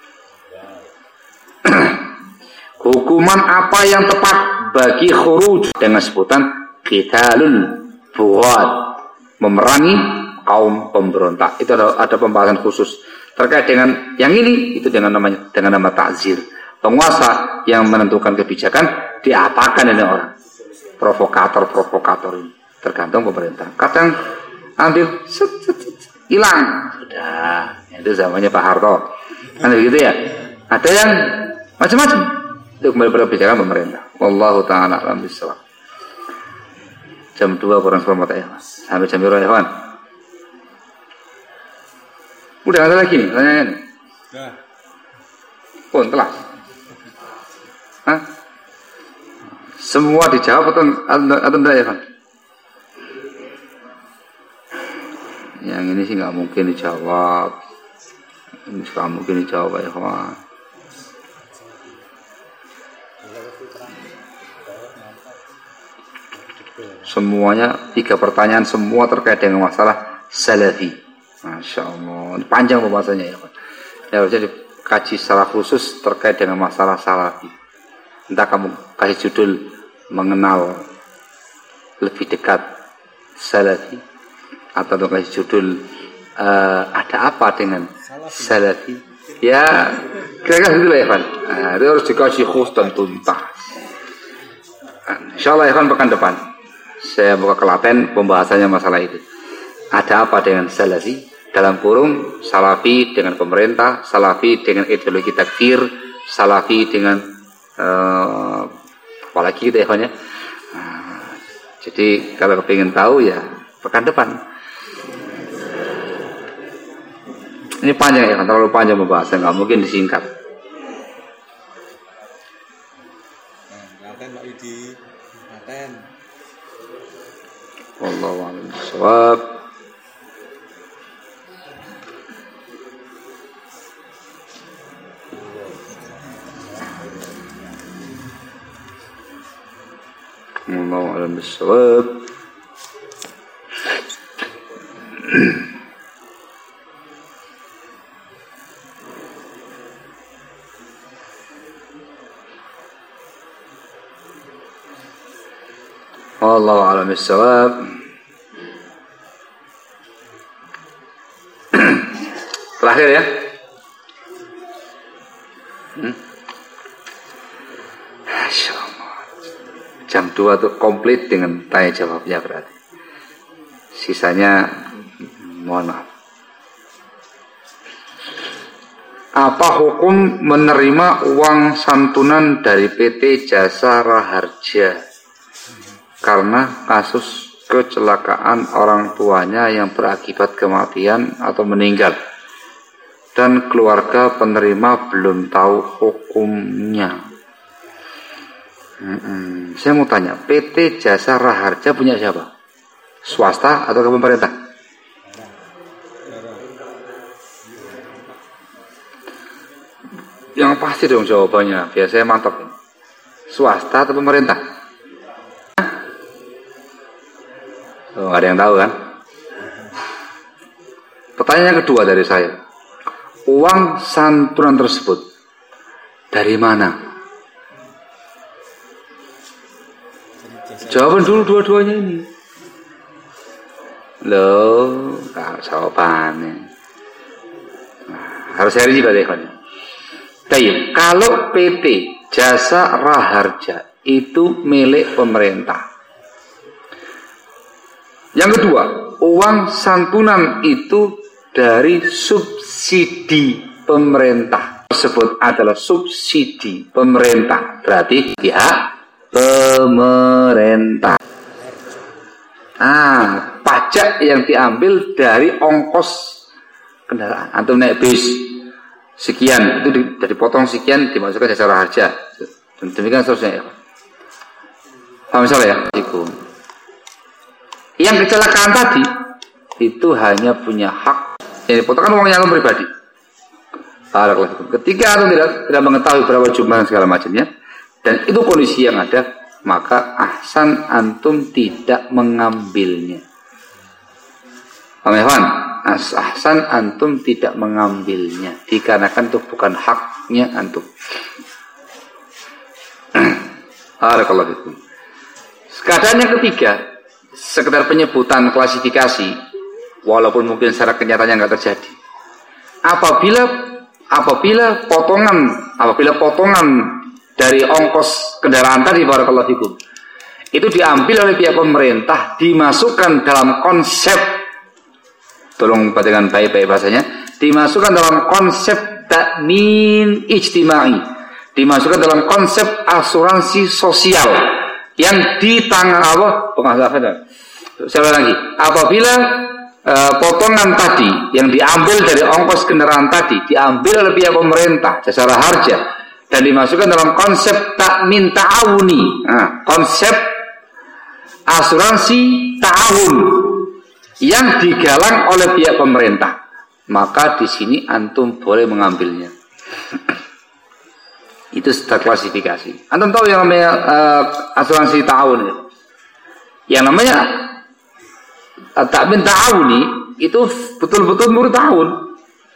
Hukuman apa yang tepat bagi khuruj dengan sebutan qitalul bughad, memerangi kaum pemberontak. Itu ada, ada pembahasan khusus terkait dengan yang ini, itu dengan namanya dengan nama ta'zir. Penguasa yang menentukan kebijakan diapakan ini orang. Provokator-provokator ini tergantung pemerintah. Kadang ambil set, set, set, hilang sudah, itu zamannya Pak Harto kan begitu ya. Ada yang macam-macam, itu kembali pada kebijakan pemerintah. Wallahu ta'ala alam bissawab. Jam dua kurang seperempat ya mas, sampai jam berapa ya kawan? Udah ada lagi nih pertanyaan. Pun telah. Hah? Semua dijawab atau atau tidak ya kawan? Yang ini sih nggak mungkin dijawab. Ini nggak mungkin dijawab ya kawan. Semuanya tiga pertanyaan semua terkait dengan masalah salafi. Masya Allah, panjang pembahasannya ya kawan. Ya harusnya dikaji secara khusus terkait dengan masalah salafi. Entah kamu kasih judul mengenal lebih dekat salafi, atau kasih judul uh, ada apa dengan salafi, ya kira-kira gitu lah ya Evan. Nah, itu harus dikasih khusus dan tuntas. Insyaallah Evan pekan depan saya buka Klaten pembahasannya masalah itu. Ada apa dengan salafi, dalam kurung salafi dengan pemerintah, salafi dengan ideologi takfir, salafi dengan uh, apalagi gitu Evan ya. Nah, jadi kalau kepingin tahu ya pekan depan. Ini panjang ya kan, terlalu panjang pembahasan, nggak mungkin disingkat. Klaten Pak Yudi, Klaten. Wallahu a'lam bishawab. Wallahu a'lam bishawab. Wallahu a'lam bishawab. Terakhir ya. Hmm. Insyaallah. Jam dua tuh komplit dengan tanya jawabnya berarti. Sisanya mohon maaf. Apa hukum menerima uang santunan dari P T Jasa Raharja karena kasus kecelakaan orang tuanya yang berakibat kematian atau meninggal dan keluarga penerima belum tahu hukumnya? Hmm, saya mau tanya, P T Jasa Raharja punya siapa? Swasta atau ke pemerintah? Yang pasti dong jawabannya, biasanya mantap. Swasta atau pemerintah? Oh, ada yang tahu kan? Pertanyaan kedua dari saya, uang santunan tersebut dari mana? Jawaban dulu dua-duanya ini. Loh, kalau jawabannya. Nah, harus saya rinci pada ikhwan. Baik, kalau P T Jasa Raharja itu milik pemerintah. Yang kedua, uang santunan itu dari subsidi pemerintah. Tersebut adalah subsidi pemerintah. Berarti pihak pemerintah. Ah, pajak yang diambil dari ongkos kendaraan. Antum naik bis sekian, itu dari potong sekian dimasukkan jasa raharja. Dan demikian seterusnya ya. Paham salah ya? Yang kecelakaan tadi itu hanya punya hak yang dipotongkan uangnya antum pribadi. Ketika antum tidak, tidak mengetahui berapa jumlah segala macamnya, dan itu kondisi yang ada, maka ahsan antum tidak mengambilnya. Paham ya, Fan? Ahsan antum tidak mengambilnya dikarenakan itu bukan haknya antum. Barakallahu fikum. Keadaan yang ketiga, sekedar penyebutan klasifikasi, walaupun mungkin secara kenyataannya nggak terjadi. Apabila apabila potongan apabila potongan dari ongkos kendaraan tadi, barakallahu fikum, itu diambil oleh pihak pemerintah, dimasukkan dalam konsep, tolong dengan baik-baik bahasanya, dimasukkan dalam konsep takmin ijtimai, dimasukkan dalam konsep asuransi sosial yang ditanggung apa? Pengasapan. Sekali lagi, apabila e, potongan tadi yang diambil dari ongkos kendaraan tadi diambil oleh pihak pemerintah, jasa raharja, dan dimasukkan dalam konsep takmin ta'awuni, nah, konsep asuransi ta'awun yang digalang oleh pihak pemerintah, maka di sini antum boleh mengambilnya. Itu setelah klasifikasi. Antum tahu yang namanya uh, asuransi ta'awun itu? Yang namanya uh, takmin ta'awuni itu betul-betul nurut ta'awun.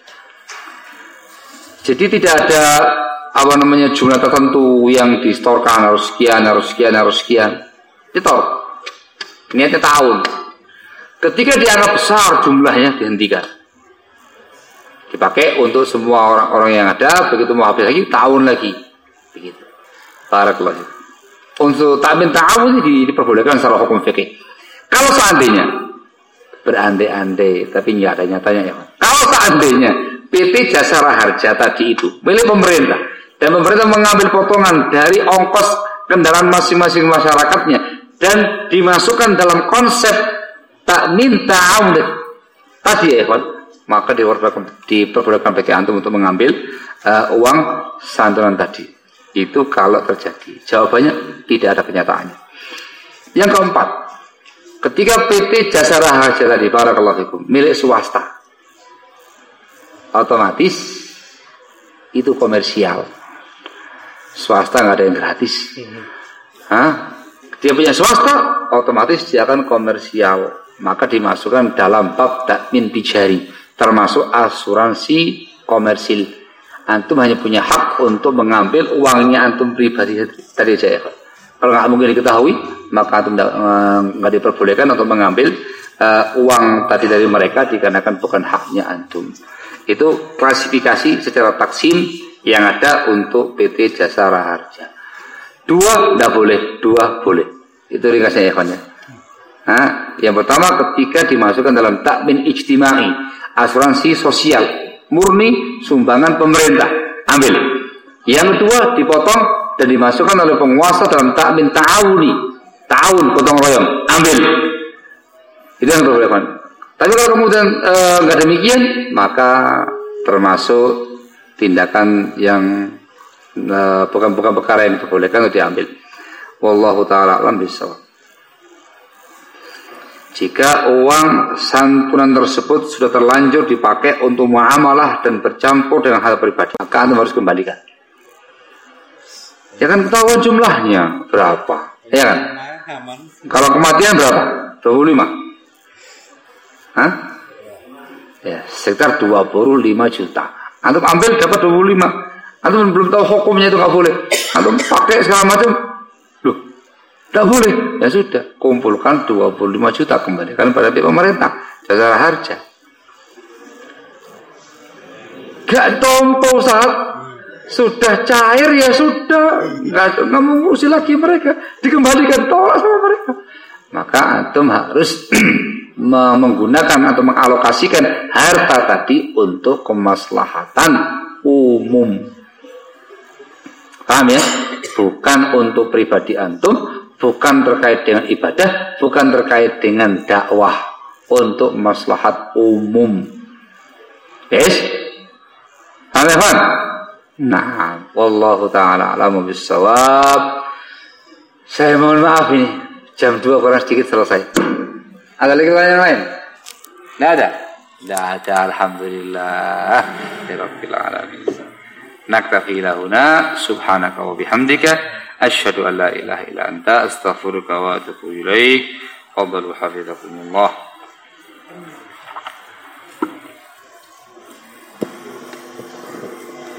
Jadi tidak ada apa namanya jumlah tertentu yang distorkan harus sekian, harus sekian, harus sekian. Itu niatnya ta'awun. Ketika dianggap besar jumlahnya dihentikan. Dipakai untuk semua orang-orang yang ada, begitu mau habis lagi ta'awun lagi. Begitu. Barakallahu fiik. Untuk takmin ta'awun ini diperbolehkan secara hukum fikih. Kalau seandainya berandai-andai tapi nggak ada nyatanya ya. Kalau seandainya P T Jasa Raharja tadi itu milik pemerintah dan pemerintah mengambil potongan dari ongkos kendaraan masing-masing masyarakatnya dan dimasukkan dalam konsep takmin ta'awun tadi ya, maka diperbolehkan P T antum untuk mengambil uh, uang santunan tadi. Itu kalau terjadi. Jawabannya tidak ada kenyataannya. Yang keempat, ketika P T Jasa Raharja tadi, barakallahu fikum, milik swasta, otomatis itu komersial. Swasta nggak ada yang gratis. Hah? Dia punya swasta, otomatis dia akan komersial. Maka dimasukkan dalam bab takmin tijari, termasuk asuransi komersil. Antum hanya punya hak untuk mengambil uangnya antum pribadi tadi saya. Kalau nggak mungkin diketahui, maka antum nggak diperbolehkan untuk mengambil uh, uang tadi dari mereka dikarenakan bukan haknya antum. Itu klasifikasi secara taksim yang ada untuk P T Jasa Raharja. Dua tidak boleh, dua boleh. Itu ringkasnya ya kawannya. Nah, yang pertama ketika dimasukkan dalam takmin ijtimai, asuransi sosial, murni sumbangan pemerintah, ambil. Yang kedua dipotong dan dimasukkan oleh penguasa dalam takmin ta'awuni, ta'awun potong royong, ambil. Itu yang boleh kan. Tapi kalau kemudian enggak e, demikian, maka termasuk tindakan yang e, bukan-bukan perkara yang diperbolehkan untuk diambil. Wallahu taala alam bisawab. Jika uang santunan tersebut sudah terlanjur dipakai untuk muamalah dan bercampur dengan hal pribadi, maka antum harus kembalikan. Ya kan ketahuan jumlahnya berapa, ya kan? Kalau kematian berapa? dua puluh lima. Hah? Ya, sekitar dua puluh lima juta. Antum ambil dapat dua puluh lima. Antum belum tahu hukumnya itu nggak boleh. Antum pakai segala macam. Loh, Tidak boleh. Ya sudah, kumpulkan dua puluh lima juta, kembalikan pada pihak pemerintah jasa harja. Gak tompo saat sudah cair ya sudah, nggak nggak mengurusi lagi mereka, dikembalikan, tolak sama mereka. Maka antum harus menggunakan atau mengalokasikan harta tadi untuk kemaslahatan umum. Paham ya? Bukan untuk pribadi antum, bukan terkait dengan ibadah, bukan terkait dengan dakwah, untuk maslahat umum. Yes? Paham ya, Pak? Nah, wallahu ta'ala a'lamu bissawab. Saya mohon maaf ini, jam dua kurang sedikit selesai. Ada lagi yang lain? Tidak ada? Tidak ada, alhamdulillah. Rabbil alamin. Naktafi lahuna subhanaka wa bihamdika asyhadu an la ilaha illa anta astaghfiruka wa atubu ilaik. Fadhalu hafizakumullah.